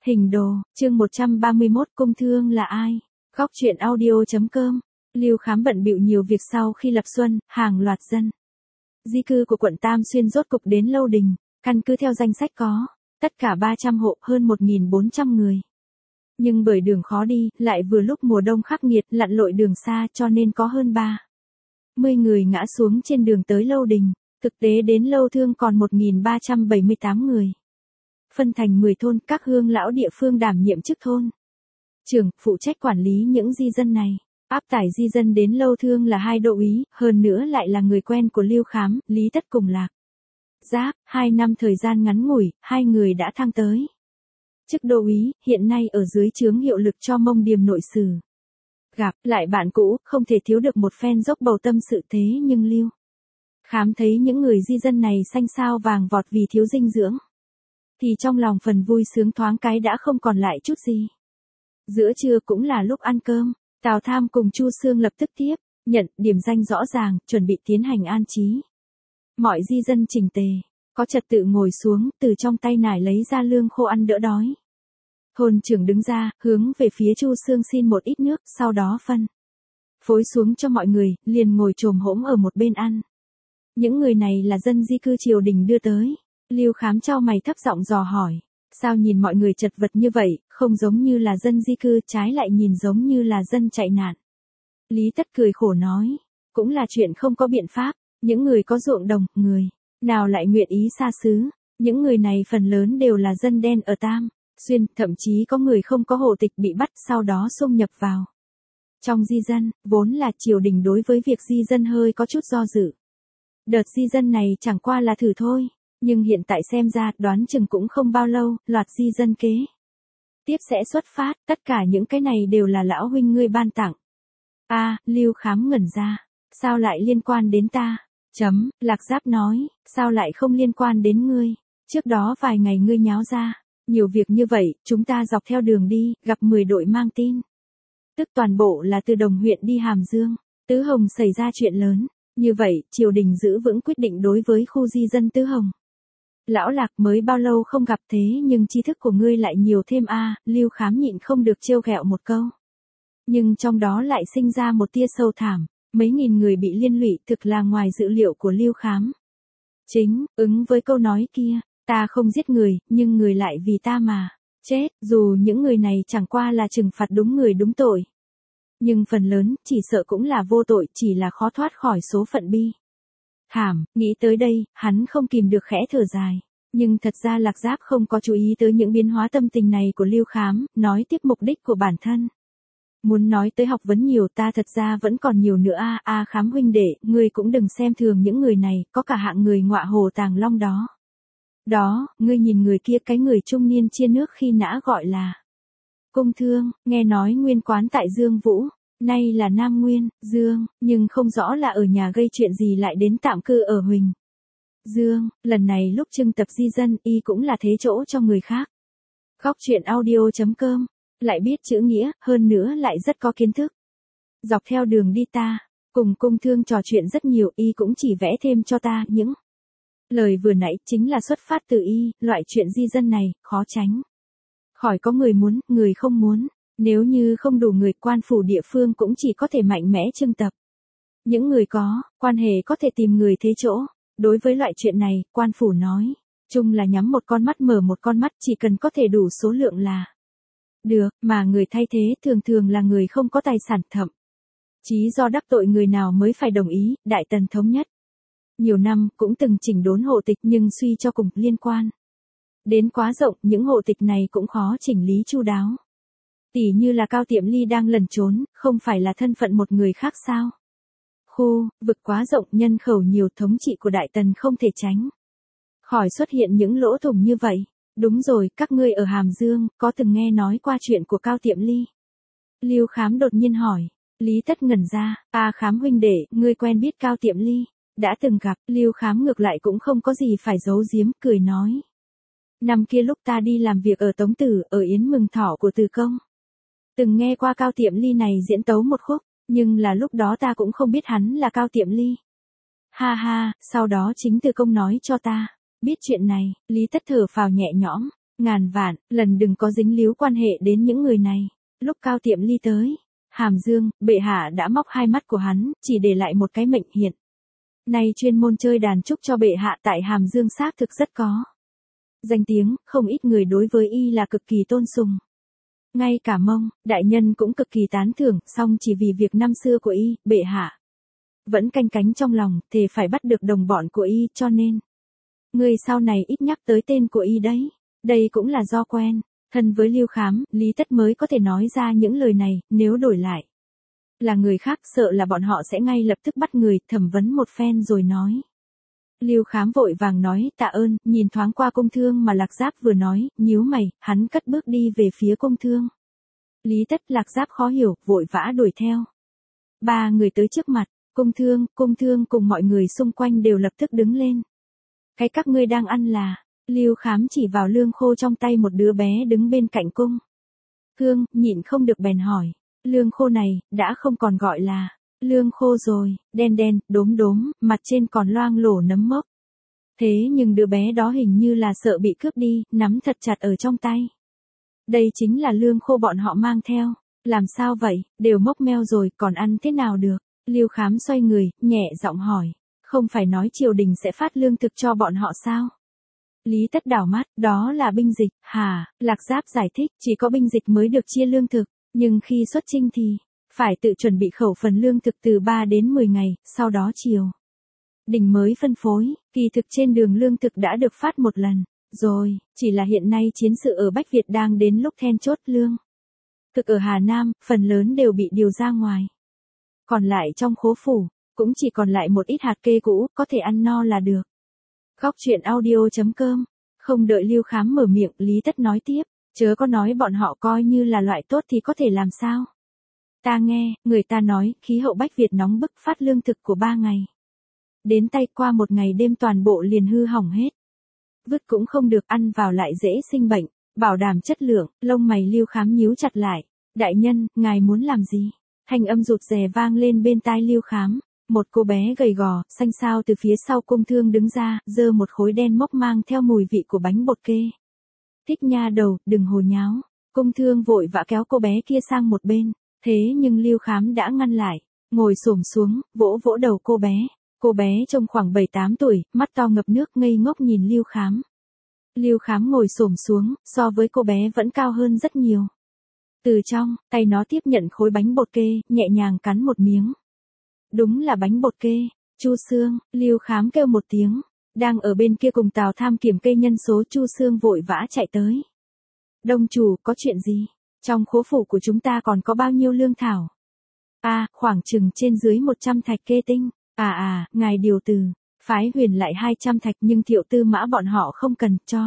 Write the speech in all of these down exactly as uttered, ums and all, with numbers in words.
Hình đồ, chương một trăm ba mươi mốt Cung Thương là ai? Góc truyện audio chấm com. Lưu Khám bận bịu nhiều việc sau khi lập xuân, hàng loạt dân di cư của quận Tam Xuyên rốt cục đến Lâu Đình, căn cứ theo danh sách có, tất cả ba trăm hộ, hơn một nghìn bốn trăm người. Nhưng bởi đường khó đi, lại vừa lúc mùa đông khắc nghiệt, lặn lội đường xa cho nên có hơn ba mươi người ngã xuống trên đường tới Lâu Đình, thực tế đến Lâu Thương còn một nghìn ba trăm bảy mươi tám người. Phân thành mười thôn, các hương lão địa phương đảm nhiệm chức thôn trưởng, phụ trách quản lý những di dân này. Áp tải di dân đến Lâu Thương là hai đô úy, hơn nữa lại là người quen của Lưu Khám, Lý Tất cùng Lạc Giáp. Hai năm thời gian ngắn ngủi, hai người đã thăng tới chức đô úy, hiện nay ở dưới trướng hiệu lực cho Mông Điềm nội sử. Gặp lại bạn cũ, không thể thiếu được một phen dốc bầu tâm sự thế nhưng Lưu Khám thấy những người di dân này xanh xao vàng vọt vì thiếu dinh dưỡng, thì trong lòng phần vui sướng thoáng cái đã không còn lại chút gì. Giữa trưa cũng là lúc ăn cơm, Tào Tham cùng Chu Xương lập tức tiếp nhận điểm danh rõ ràng, chuẩn bị tiến hành an trí. Mọi di dân chỉnh tề, có trật tự ngồi xuống, từ trong tay nải lấy ra lương khô ăn đỡ đói. Thôn trưởng đứng ra, hướng về phía Chu Xương xin một ít nước, sau đó phân phối xuống cho mọi người, liền ngồi chồm hỗn ở một bên ăn. Những người này là dân di cư triều đình đưa tới. Lưu Khám chau mày thấp giọng dò hỏi, sao nhìn mọi người chật vật như vậy, không giống như là dân di cư, trái lại nhìn giống như là dân chạy nạn. Lý Tất cười khổ nói, cũng là chuyện không có biện pháp, những người có ruộng đồng, người nào lại nguyện ý xa xứ, những người này phần lớn đều là dân đen ở Tam Xuyên, thậm chí có người không có hộ tịch bị bắt sau đó xung nhập vào trong di dân, vốn là triều đình đối với việc di dân hơi có chút do dự. Đợt di dân này chẳng qua là thử thôi. Nhưng hiện tại xem ra, đoán chừng cũng không bao lâu, loạt di dân kế tiếp sẽ xuất phát, tất cả những cái này đều là lão huynh ngươi ban tặng. A, à, Lưu Khám ngẩn ra, sao lại liên quan đến ta? Chấm, Lạc Giáp nói, sao lại không liên quan đến ngươi? Trước đó vài ngày ngươi nháo ra nhiều việc như vậy, chúng ta dọc theo đường đi, gặp mười đội mang tin. Tức toàn bộ là từ Đồng huyện đi Hàm Dương, Tứ Hồng xảy ra chuyện lớn, như vậy, triều đình giữ vững quyết định đối với khu di dân Tứ Hồng. Lão Lạc mới bao lâu không gặp thế nhưng tri thức của ngươi lại nhiều thêm a, à, Lưu Khám nhịn không được trêu ghẹo một câu. Nhưng trong đó lại sinh ra một tia sâu thẳm, mấy nghìn người bị liên lụy thực là ngoài dự liệu của Lưu Khám. Chính, ứng với câu nói kia, ta không giết người, nhưng người lại vì ta mà chết, dù những người này chẳng qua là trừng phạt đúng người đúng tội. Nhưng phần lớn, chỉ sợ cũng là vô tội, chỉ là khó thoát khỏi số phận bi thảm. Nghĩ tới đây, hắn không kìm được khẽ thở dài. Nhưng thật ra Lạc Giáp không có chú ý tới những biến hóa tâm tình này của Lưu Khám, nói tiếp mục đích của bản thân. Muốn nói tới học vấn nhiều, ta thật ra vẫn còn nhiều nữa a, a à, Khám huynh đệ, ngươi cũng đừng xem thường những người này, có cả hạng người ngọa hồ tàng long đó. Đó, ngươi nhìn người kia, cái người trung niên chia nước khi nã gọi là Cung Thương, nghe nói nguyên quán tại Dương Vũ. Nay là Nam Nguyên, Dương, nhưng không rõ là ở nhà gây chuyện gì lại đến tạm cư ở Huỳnh Dương, lần này lúc trưng tập di dân, y cũng là thế chỗ cho người khác. Góc truyện audio chấm com, lại biết chữ nghĩa, hơn nữa lại rất có kiến thức. Dọc theo đường đi ta, cùng Cung Thương trò chuyện rất nhiều, y cũng chỉ vẽ thêm cho ta những lời vừa nãy chính là xuất phát từ y, loại chuyện di dân này, khó tránh khỏi có người muốn, người không muốn. Nếu như không đủ người, quan phủ địa phương cũng chỉ có thể mạnh mẽ trưng tập. Những người có quan hệ có thể tìm người thế chỗ. Đối với loại chuyện này, quan phủ nói chung là nhắm một con mắt mở một con mắt, chỉ cần có thể đủ số lượng là được, mà người thay thế thường thường là người không có tài sản, thậm chí do đắc tội người nào mới phải đồng ý. Đại Tần thống nhất nhiều năm cũng từng chỉnh đốn hộ tịch, nhưng suy cho cùng liên quan đến quá rộng, những hộ tịch này cũng khó chỉnh lý chu đáo. Tỉ như là Cao Tiệm Ly đang lẩn trốn, không phải là thân phận một người khác sao? Khu vực quá rộng, nhân khẩu nhiều, thống trị của Đại Tần không thể tránh khỏi xuất hiện những lỗ thủng như vậy. Đúng rồi, các ngươi ở Hàm Dương, có từng nghe nói qua chuyện của Cao Tiệm Ly? Lưu Khám đột nhiên hỏi. Lý Tất ngẩn ra, a à, Khám huynh đệ, ngươi quen biết Cao Tiệm Ly? Đã từng gặp. Lưu Khám ngược lại cũng không có gì phải giấu giếm, cười nói. Năm kia lúc ta đi làm việc ở Tống Tử, ở Yến Mừng Thọ của Từ Công, từng nghe qua Cao Tiệm Ly này diễn tấu một khúc, nhưng là lúc đó ta cũng không biết hắn là Cao Tiệm Ly. Ha ha, sau đó chính Từ Công nói cho ta biết chuyện này. Lý Tất thở phào nhẹ nhõm, Ngàn vạn, lần đừng có dính líu quan hệ đến những người này. Lúc Cao Tiệm Ly tới, Hàm Dương, bệ hạ đã móc hai mắt của hắn, chỉ để lại một cái mệnh hiện. Nay chuyên môn chơi đàn trúc cho bệ hạ tại Hàm Dương xác thực rất có danh tiếng, không ít người đối với y là cực kỳ tôn sùng. Ngay cả Mông, đại nhân cũng cực kỳ tán thưởng, song chỉ vì việc năm xưa của y, bệ hạ vẫn canh cánh trong lòng, thề phải bắt được đồng bọn của y, cho nên người sau này ít nhắc tới tên của y đấy. Đây cũng là do quen thân với Lưu Khám, Lý Tất mới có thể nói ra những lời này, nếu đổi lại là người khác sợ là bọn họ sẽ ngay lập tức bắt người, thẩm vấn một phen rồi nói. Lưu Khám vội vàng nói tạ ơn, nhìn thoáng qua Cung Thương mà Lạc Giáp vừa nói, nhíu mày, hắn cất bước đi về phía Cung Thương. Lý Tất, Lạc Giáp khó hiểu, vội vã đuổi theo. Ba người tới trước mặt, Cung Thương, Cung Thương cùng mọi người xung quanh đều lập tức đứng lên. Cái các ngươi đang ăn là, Lưu Khám chỉ vào lương khô trong tay một đứa bé đứng bên cạnh Cung Thương, nhịn không được bèn hỏi. Lương khô này, đã không còn gọi là lương khô rồi, đen đen, đốm đốm, mặt trên còn loang lổ nấm mốc. Thế nhưng đứa bé đó hình như là sợ bị cướp đi, nắm thật chặt ở trong tay. Đây chính là lương khô bọn họ mang theo. Làm sao vậy, đều mốc meo rồi, còn ăn thế nào được? Lưu Khám xoay người, nhẹ giọng hỏi. Không phải nói triều đình sẽ phát lương thực cho bọn họ sao? Lý Tất đảo mắt, đó là binh dịch, hả? Lạc Giáp giải thích, chỉ có binh dịch mới được chia lương thực. Nhưng khi xuất chinh thì, phải tự chuẩn bị khẩu phần lương thực từ ba đến mười ngày, sau đó chiều đình mới phân phối, kỳ thực trên đường lương thực đã được phát một lần, rồi, chỉ là hiện nay chiến sự ở Bách Việt đang đến lúc then chốt lương. Thực ở Hà Nam, phần lớn đều bị điều ra ngoài. Còn lại trong khố phủ, cũng chỉ còn lại một ít hạt kê cũ, có thể ăn no là được. Góc truyện audio chấm com, không đợi Lưu Khám mở miệng, Lý Tất nói tiếp. Chớ có nói bọn họ coi như là loại tốt thì có thể làm sao. Ta nghe, người ta nói, khí hậu Bách Việt nóng bức phát lương thực của ba ngày. Đến tay qua một ngày đêm toàn bộ liền hư hỏng hết. Vứt cũng không được, ăn vào lại dễ sinh bệnh, bảo đảm chất lượng, lông mày Lưu Khám nhíu chặt lại. Đại nhân, ngài muốn làm gì? Thanh âm rụt rè vang lên bên tai Lưu Khám. Một cô bé gầy gò, xanh xao từ phía sau Cung Thương đứng ra, giơ một khối đen mốc mang theo mùi vị của bánh bột kê. Thích nha đầu, đừng hồ nháo. Cung Thương vội vã kéo cô bé kia sang một bên. Thế nhưng Lưu Khám đã ngăn lại. Ngồi xổm xuống, vỗ vỗ đầu cô bé. Cô bé trông khoảng bảy tám tuổi, mắt to ngập nước ngây ngốc nhìn Lưu Khám. Lưu Khám ngồi xổm xuống, so với cô bé vẫn cao hơn rất nhiều. Từ trong, tay nó tiếp nhận khối bánh bột kê, nhẹ nhàng cắn một miếng. Đúng là bánh bột kê. Chu Xương, Lưu Khám kêu một tiếng. Đang ở bên kia cùng Tào Tham kiểm kê nhân số, Chu Xương vội vã chạy tới. Đông chủ, có chuyện gì? Trong khố phủ của chúng ta còn có bao nhiêu lương thảo? À, khoảng chừng trên dưới một trăm thạch kê tinh. À à, ngài điều từ, phái huyền lại hai trăm thạch nhưng Thiệu Tư Mã bọn họ không cần cho.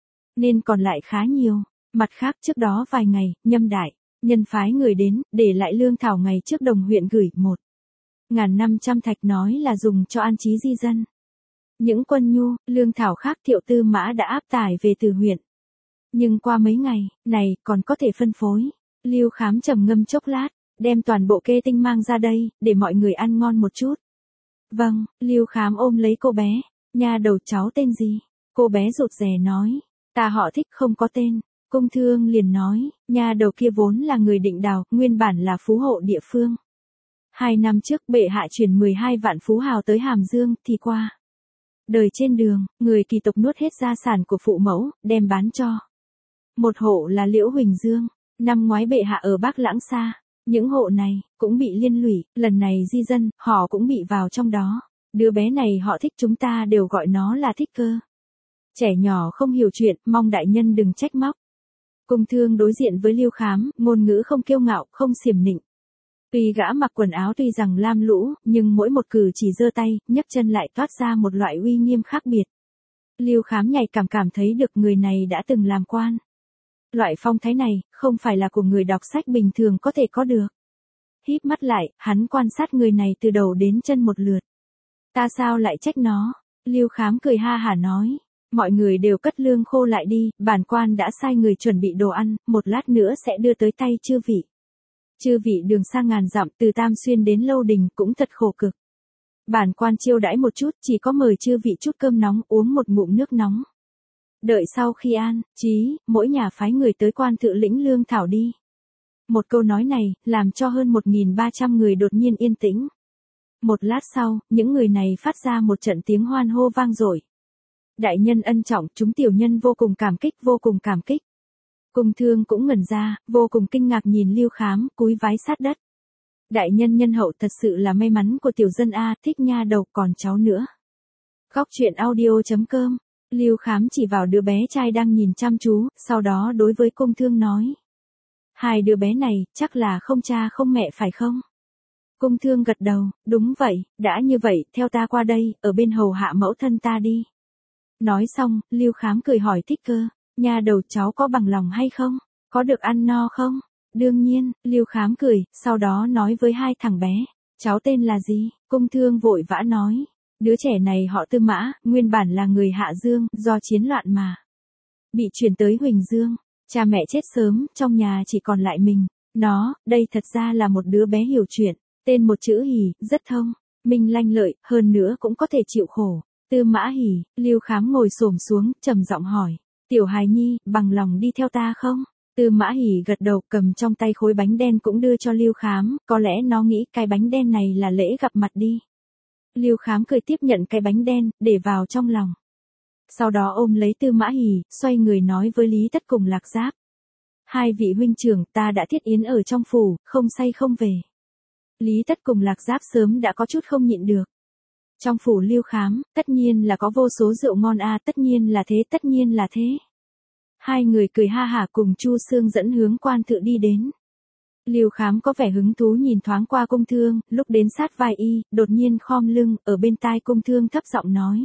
Nên còn lại khá nhiều. Mặt khác trước đó vài ngày, Nhâm đại nhân phái người đến, để lại lương thảo ngày trước đồng huyện gửi một ngàn năm trăm thạch nói là dùng cho an trí di dân. Những quân nhu, lương thảo khác Thiệu Tư Mã đã áp tải về từ huyện. Nhưng qua mấy ngày, này, còn có thể phân phối. Lưu Khám trầm ngâm chốc lát, đem toàn bộ kê tinh mang ra đây, để mọi người ăn ngon một chút. Vâng, Lưu Khám ôm lấy cô bé. Nha đầu, cháu tên gì? Cô bé rụt rè nói. Ta họ Thích, không có tên. Cung Thương liền nói, nha đầu kia vốn là người Định Đào, nguyên bản là phú hộ địa phương. Hai năm trước bệ hạ chuyển mười hai vạn phú hào tới Hàm Dương, thì qua đời trên đường, người kỳ tộc nuốt hết gia sản của phụ mẫu, đem bán cho một hộ là Liễu Huỳnh Dương. Năm ngoái bệ hạ ở Bắc Lãng Xa, những hộ này cũng bị liên lụy, lần này di dân, họ cũng bị vào trong đó. Đứa bé này họ Thích, chúng ta đều gọi nó là Thích Cơ. Trẻ nhỏ không hiểu chuyện, mong đại nhân đừng trách móc. Cung Thương đối diện với Lưu Khám, ngôn ngữ không kiêu ngạo, không xiểm nịnh. Tuy gã mặc quần áo tuy rằng lam lũ, nhưng mỗi một cử chỉ giơ tay, nhấc chân lại toát ra một loại uy nghiêm khác biệt. Lưu Khám nhạy cảm cảm thấy được người này đã từng làm quan. Loại phong thái này, không phải là của người đọc sách bình thường có thể có được. Híp mắt lại, hắn quan sát người này từ đầu đến chân một lượt. Ta sao lại trách nó? Lưu Khám cười ha hả nói. Mọi người đều cất lương khô lại đi, bản quan đã sai người chuẩn bị đồ ăn, một lát nữa sẽ đưa tới tay chư vị. Chư vị đường xa ngàn dặm từ Tam Xuyên đến Lâu Đình cũng thật khổ cực. Bản quan chiêu đãi một chút, chỉ có mời chư vị chút cơm nóng, uống một ngụm nước nóng. Đợi sau khi an, trí, mỗi nhà phái người tới quan tự lĩnh lương thảo đi. Một câu nói này, làm cho hơn một nghìn ba trăm người đột nhiên yên tĩnh. Một lát sau, những người này phát ra một trận tiếng hoan hô vang dội. Đại nhân ân trọng, chúng tiểu nhân vô cùng cảm kích, vô cùng cảm kích. Cung Thương cũng ngẩn ra, vô cùng kinh ngạc nhìn Lưu Khám, cúi vái sát đất. Đại nhân nhân hậu thật sự là may mắn của tiểu dân a, thích nha đầu, còn cháu nữa. Góc truyện audio chấm com. Lưu Khám chỉ vào đứa bé trai đang nhìn chăm chú, sau đó đối với Cung Thương nói. Hai đứa bé này, chắc là không cha không mẹ phải không? Cung Thương gật đầu, đúng vậy, đã như vậy, theo ta qua đây, ở bên hầu hạ mẫu thân ta đi. Nói xong, Lưu Khám cười hỏi Thích Cơ, nha đầu cháu có bằng lòng hay không? Có được ăn no không? Đương nhiên, Lưu Khám cười, sau đó nói với hai thằng bé, cháu tên là gì? Cung Thương vội vã nói, đứa trẻ này họ Tư Mã, nguyên bản là người Hạ Dương, do chiến loạn mà. Bị chuyển tới Huỳnh Dương, cha mẹ chết sớm, trong nhà chỉ còn lại mình. Nó, đây thật ra là một đứa bé hiểu chuyện, tên một chữ Hỉ, rất thông, minh lanh lợi, hơn nữa cũng có thể chịu khổ. Tư Mã Hỉ, Lưu Khám ngồi xổm xuống, trầm giọng hỏi, tiểu hài nhi, bằng lòng đi theo ta không? Tư Mã Hỉ gật đầu, cầm trong tay khối bánh đen cũng đưa cho Lưu Khám, có lẽ nó nghĩ cái bánh đen này là lễ gặp mặt đi. Lưu Khám cười tiếp nhận cái bánh đen, để vào trong lòng. Sau đó ôm lấy Tư Mã Hỉ, xoay người nói với Lý Tất cùng Lạc Giáp. Hai vị huynh trưởng, ta đã thiết yến ở trong phủ, không say không về. Lý Tất cùng Lạc Giáp sớm đã có chút không nhịn được. Trong phủ Lưu Khám, tất nhiên là có vô số rượu ngon a, à, tất nhiên là thế, tất nhiên là thế. Hai người cười ha hả cùng Chu Xương dẫn hướng quan tự đi đến. Lưu Khám có vẻ hứng thú nhìn thoáng qua Cung Thương, lúc đến sát vai y, đột nhiên khom lưng, ở bên tai Cung Thương thấp giọng nói.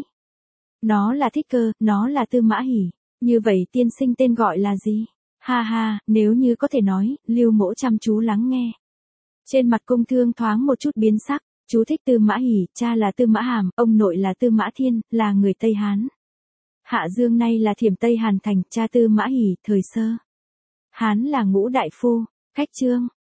Nó là Thích Cơ, nó là Tư Mã Hỉ, như vậy tiên sinh tên gọi là gì? Ha ha, nếu như có thể nói, Lưu mỗ chăm chú lắng nghe. Trên mặt Cung Thương thoáng một chút biến sắc, chú thích Tư Mã Hỉ, cha là Tư Mã Hàm, ông nội là Tư Mã Thiên, là người Tây Hán. Hạ Dương nay là Thiểm Tây Hàn Thành, cha Tư Mã Hỉ, thời sơ Hán là Ngũ đại phu. Khách chương,